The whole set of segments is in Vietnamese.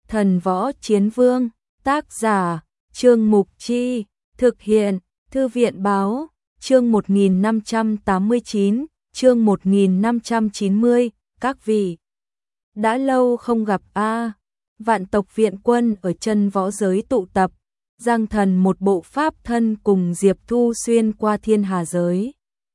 Thần Võ Chiến Vương, tác giả, Trương Mục Chi, thực hiện, Thư viện Báo, chương 1589, chương 1590, các vị. Đã lâu không gặp a. Vạn tộc viện quân ở chân võ giới tụ tập, Giang Thần một bộ pháp thân cùng Diệp Thu xuyên qua thiên hà giới.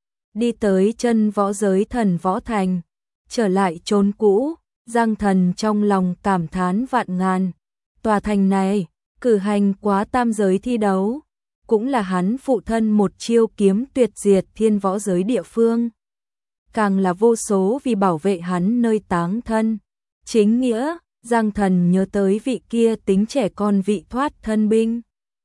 Đi tới chân võ giới Thần Võ Thành, trở lại chốn cũ, Giang Thần trong lòng cảm thán vạn ngàn. Tòa thành này, cử hành quá tam giới thi đấu, cũng là hắn phụ thân một chiêu kiếm tuyệt diệt thiên võ giới địa phương. Càng là vô số vì bảo vệ hắn nơi táng thân. Chính nghĩa, Giang Thần nhớ tới vị kia tính trẻ con vị thoát thân binh.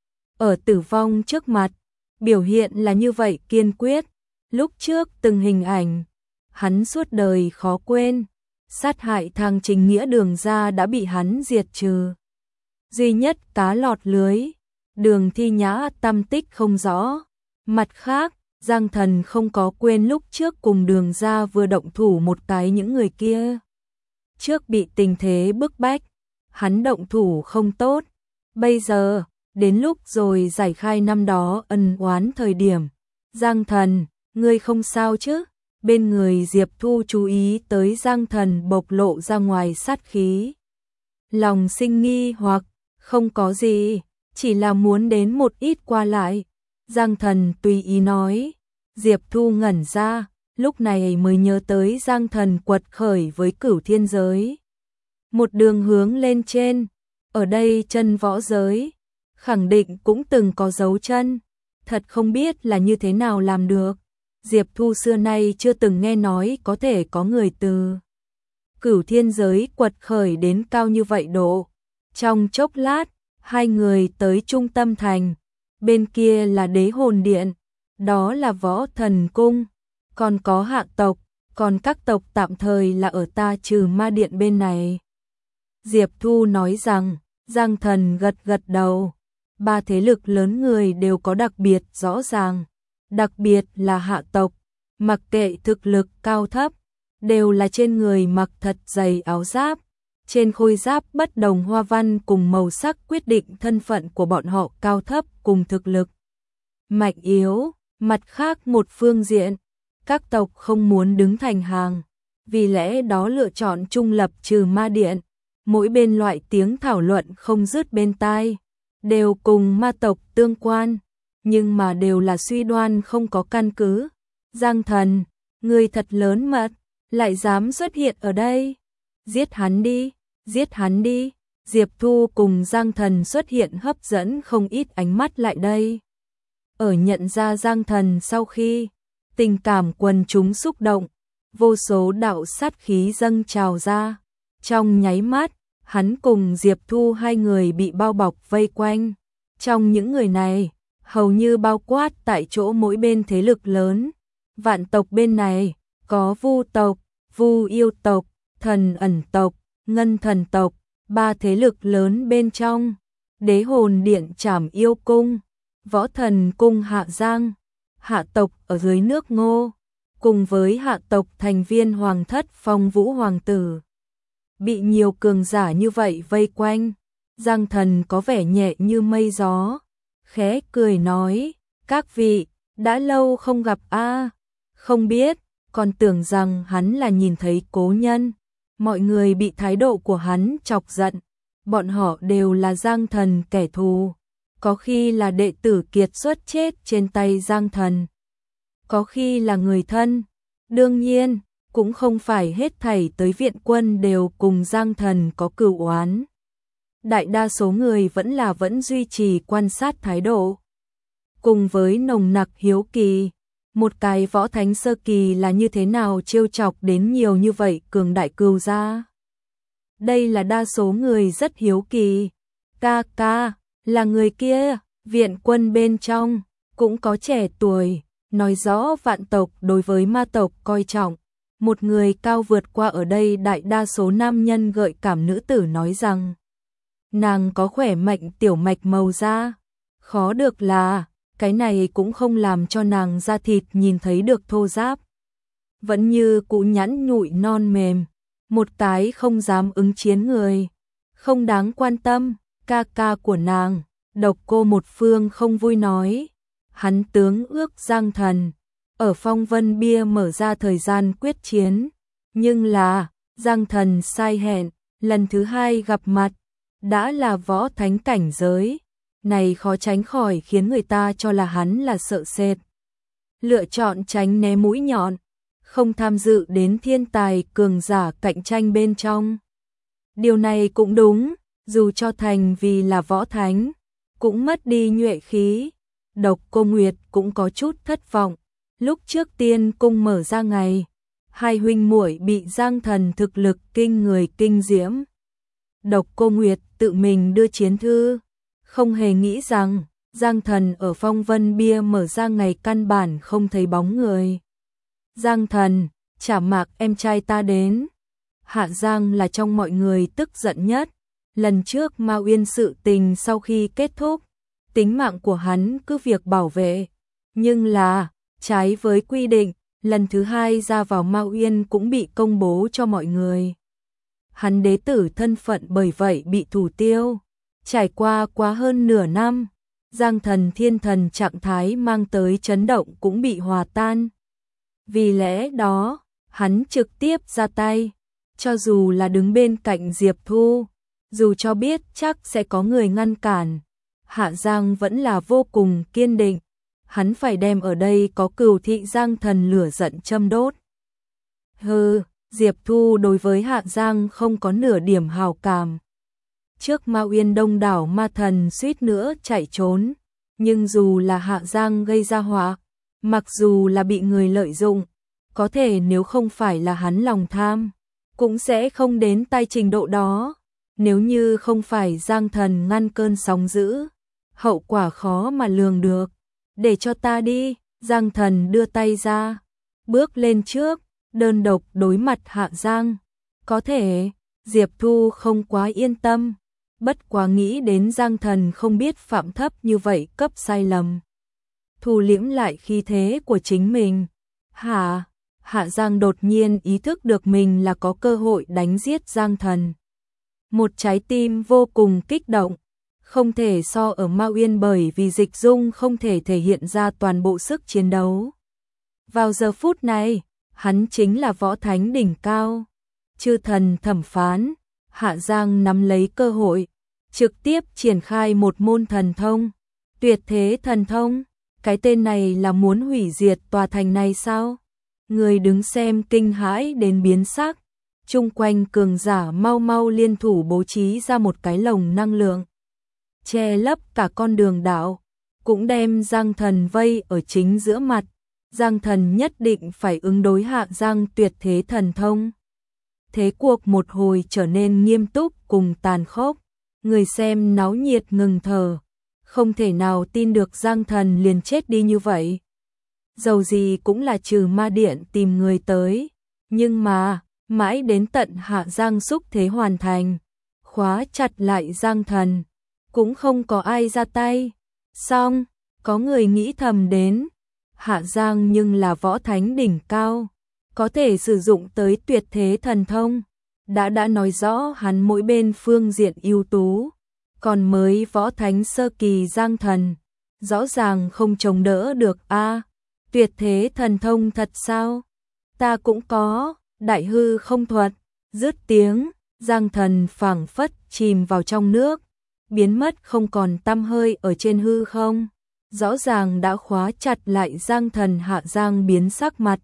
Ở tử vong trước mặt, biểu hiện là như vậy kiên quyết. Lúc trước từng hình ảnh, hắn suốt đời khó quên. Sát hại thằng Trình Nghĩa Đường ra đã bị hắn diệt trừ. Duy nhất cá lọt lưới, Đường Thi Nhã tâm tích không rõ. Mặt khác, Giang Thần không có quên lúc trước cùng Đường ra vừa động thủ một cái những người kia. Trước bị tình thế bức bách, hắn động thủ không tốt. Bây giờ, đến lúc rồi giải khai năm đó ân oán thời điểm. Giang Thần, ngươi không sao chứ? Bên người Diệp Thu chú ý tới Giang Thần bộc lộ ra ngoài sát khí. Lòng sinh nghi hoặc, không có gì, chỉ là muốn đến một ít qua lại. Giang Thần tùy ý nói. Diệp Thu ngẩn ra, lúc này mới nhớ tới Giang Thần quật khởi với Cửu Thiên giới. Một đường hướng lên trên, ở đây chân võ giới, khẳng định cũng từng có dấu chân. Thật không biết là như thế nào làm được. Diệp Thu xưa nay chưa từng nghe nói có thể có người từ Cửu Thiên giới quật khởi đến cao như vậy độ. Trong chốc lát, hai người tới trung tâm thành. Bên kia là Đế Hồn Điện, đó là Võ Thần Cung, còn có hạ tộc, còn các tộc tạm thời là ở Ta Trừ Ma Điện bên này. Diệp Thu nói rằng, Giang Thần gật gật đầu. Ba thế lực lớn người đều có đặc biệt rõ ràng. Đặc biệt là hạ tộc, mặc kệ thực lực cao thấp, đều là trên người mặc thật dày áo giáp. Trên khôi giáp bất đồng hoa văn cùng màu sắc quyết định thân phận của bọn họ cao thấp cùng thực lực mạnh yếu. Mặt khác một phương diện, các tộc không muốn đứng thành hàng, vì lẽ đó lựa chọn trung lập Trừ Ma Điện. Mỗi bên loại tiếng thảo luận không dứt bên tai, đều cùng ma tộc tương quan, nhưng mà đều là suy đoan không có căn cứ. Giang Thần, người thật lớn mật, lại dám xuất hiện ở đây. Giết hắn đi, giết hắn đi. Diệp Thu cùng Giang Thần xuất hiện hấp dẫn không ít ánh mắt lại đây. Ở nhận ra Giang Thần sau khi, tình cảm quần chúng xúc động, vô số đạo sát khí dâng trào ra. Trong nháy mắt, hắn cùng Diệp Thu hai người bị bao bọc vây quanh. Trong những người này, hầu như bao quát tại chỗ mỗi bên thế lực lớn. Vạn tộc bên này, có Vu tộc, Vu yêu tộc, Thần ẩn tộc, Ngân thần tộc, ba thế lực lớn bên trong. Đế Hồn Điện Trảm Yêu Cung, Võ Thần Cung Hạ Giang, hạ tộc ở dưới nước Ngô, cùng với hạ tộc thành viên Hoàng thất Phong Vũ Hoàng tử. Bị nhiều cường giả như vậy vây quanh, Giang Thần có vẻ nhẹ như mây gió, khẽ cười nói, các vị, đã lâu không gặp a. Không biết, còn tưởng rằng hắn là nhìn thấy cố nhân. Mọi người bị thái độ của hắn chọc giận, bọn họ đều là Giang Thần kẻ thù. Có khi là đệ tử kiệt xuất chết trên tay Giang Thần, có khi là người thân. Đương nhiên, cũng không phải hết thảy tới viện quân đều cùng Giang Thần có cửu oán. Đại đa số người vẫn duy trì quan sát thái độ. Cùng với nồng nặc hiếu kỳ, một cái võ thánh sơ kỳ là như thế nào trêu chọc đến nhiều như vậy cường đại cừu gia. Đây là đa số người rất hiếu kỳ. Ca, là người kia, viện quân bên trong, cũng có trẻ tuổi, nói rõ vạn tộc đối với ma tộc coi trọng. Một người cao vượt qua ở đây đại đa số nam nhân gợi cảm nữ tử nói rằng, nàng có khỏe mạnh tiểu mạch màu da. Khó được là, cái này cũng không làm cho nàng da thịt nhìn thấy được thô ráp. Vẫn như cũ nhẵn nhụi non mềm, một cái không dám ứng chiến người. không đáng quan tâm, ca ca của nàng. Độc Cô Một Phương không vui nói, hắn tướng ước Giang Thần ở Phong Vân Bia mở ra thời gian quyết chiến, nhưng là Giang Thần sai hẹn, lần thứ hai gặp mặt đã là võ thánh cảnh giới, này khó tránh khỏi khiến người ta cho là hắn là sợ sệt, lựa chọn tránh né mũi nhọn, không tham dự đến thiên tài cường giả cạnh tranh bên trong. Điều này cũng đúng, dù cho thành vì là võ thánh, cũng mất đi nhuệ khí. Độc Cô Nguyệt cũng có chút thất vọng, lúc trước Tiên Cung mở ra ngày, hai huynh muội bị Giang Thần thực lực kinh người kinh diễm. Độc Cô Nguyệt tự mình đưa chiến thư, không hề nghĩ rằng Giang Thần ở Phong Vân Bia mở ra ngày căn bản không thấy bóng người. Giang Thần, trả mạc em trai ta đến. Hạ Giang là trong mọi người tức giận nhất. Lần trước Mao Uyên sự tình sau khi kết thúc, tính mạng của hắn cứ việc bảo vệ. Nhưng là, trái với quy định, lần thứ hai ra vào Mao Uyên cũng bị công bố cho mọi người. Hắn đế tử thân phận bởi vậy bị thủ tiêu. Trải qua quá hơn nửa năm, Giang Thần thiên thần trạng thái mang tới chấn động cũng bị hòa tan. Vì lẽ đó, hắn trực tiếp ra tay, cho dù là đứng bên cạnh Diệp Thu, dù cho biết chắc sẽ có người ngăn cản, Hạ Giang vẫn là vô cùng kiên định, hắn phải đem ở đây có Cửu Thị Giang Thần lửa giận châm đốt. Hừ, Diệp Thu đối với Hạ Giang không có nửa điểm hảo cảm. Trước Mao Uyên đông đảo ma thần suýt nữa chạy trốn, nhưng dù là Hạ Giang gây ra họa, mặc dù là bị người lợi dụng, có thể nếu không phải là hắn lòng tham, cũng sẽ không đến tay trình độ đó. Nếu như không phải Giang Thần ngăn cơn sóng dữ, hậu quả khó mà lường được. Để cho ta đi, Giang Thần đưa tay ra, bước lên trước, đơn độc đối mặt Hạ Giang. Có thể, Diệp Thu không quá yên tâm, bất quá nghĩ đến Giang Thần không biết phạm thấp như vậy cấp sai lầm. Thu liễm lại khí thế của chính mình. Hạ Giang đột nhiên ý thức được mình là có cơ hội đánh giết Giang Thần. Một trái tim vô cùng kích động, không thể so ở Mao Uyên bởi vì Dịch Dung không thể thể hiện ra toàn bộ sức chiến đấu. Vào giờ phút này, hắn chính là võ thánh đỉnh cao. Chư thần thẩm phán, Hạ Giang nắm lấy cơ hội, trực tiếp triển khai một môn thần thông, tuyệt thế thần thông. Cái tên này là muốn hủy diệt tòa thành này sao? Người đứng xem kinh hãi đến biến sắc. Chung quanh cường giả mau mau liên thủ bố trí ra một cái lồng năng lượng, che lấp cả con đường đạo, cũng đem Giang Thần vây ở chính giữa mặt. Giang Thần nhất định phải ứng đối Hạ Giang tuyệt thế thần thông. Thế cuộc một hồi trở nên nghiêm túc cùng tàn khốc, người xem náo nhiệt ngừng thở, không thể nào tin được Giang Thần liền chết đi như vậy. Dầu gì cũng là Trừ Ma Điện tìm người tới, nhưng mà mãi đến tận Hạ Giang xúc thế hoàn thành, khóa chặt lại Giang Thần, cũng không có ai ra tay. Xong, có người nghĩ thầm đến, Hạ Giang nhưng là võ thánh đỉnh cao, có thể sử dụng tới tuyệt thế thần thông, đã nói rõ hắn mỗi bên phương diện ưu tú, còn mới võ thánh sơ kỳ Giang Thần, rõ ràng không chống đỡ được a. Tuyệt thế thần thông thật sao? Ta cũng có. Đại hư không thuật, dứt tiếng, Giang Thần phảng phất chìm vào trong nước, biến mất không còn tăm hơi ở trên hư không. Rõ ràng đã khóa chặt lại Giang Thần. Hạ Giang biến sắc mặt.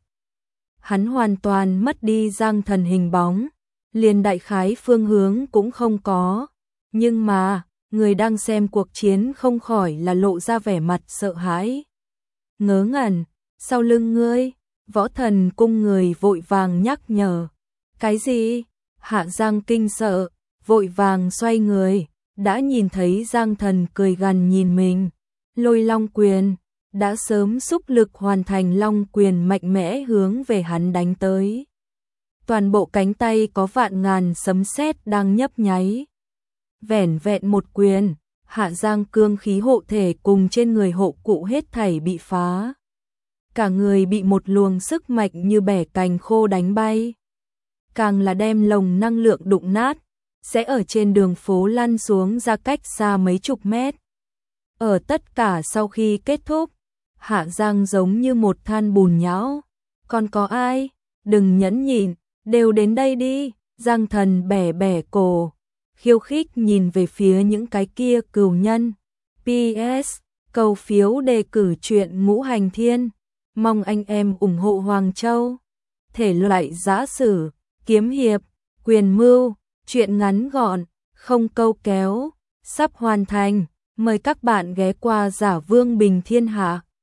Hắn hoàn toàn mất đi Giang Thần hình bóng, liền đại khái phương hướng cũng không có. Nhưng mà, người đang xem cuộc chiến không khỏi là lộ ra vẻ mặt sợ hãi. Ngớ ngẩn, sau lưng ngươi. Võ Thần cung người vội vàng nhắc nhở. Cái gì? Hạ Giang kinh sợ, vội vàng xoay người, đã nhìn thấy Giang Thần cười gằn nhìn mình. Lôi Long Quyền, đã sớm xúc lực hoàn thành Long Quyền mạnh mẽ hướng về hắn đánh tới. Toàn bộ cánh tay có vạn ngàn sấm sét đang nhấp nháy. Vẻn vẹn một quyền, Hạ Giang cương khí hộ thể cùng trên người hộ cụ hết thảy bị phá. Cả người bị một luồng sức mạnh như bẻ cành khô đánh bay. Càng là đem lồng năng lượng đụng nát, sẽ ở trên đường phố lăn xuống ra cách xa mấy chục mét. Ở tất cả sau khi kết thúc, Hạ Giang giống như một than bùn nhão. Còn có ai? Đừng nhẫn nhịn, đều đến đây đi. Giang Thần bẻ bẻ cổ, khiêu khích nhìn về phía những cái kia cừu nhân. PS, cầu phiếu đề cử truyện Ngũ Hành Thiên. Mong anh em ủng hộ Hoàng Châu. Thể loại giã sử, kiếm hiệp, quyền mưu, truyện ngắn gọn, không câu kéo, sắp hoàn thành. Mời các bạn ghé qua Giả Vương Bình Thiên Hạ.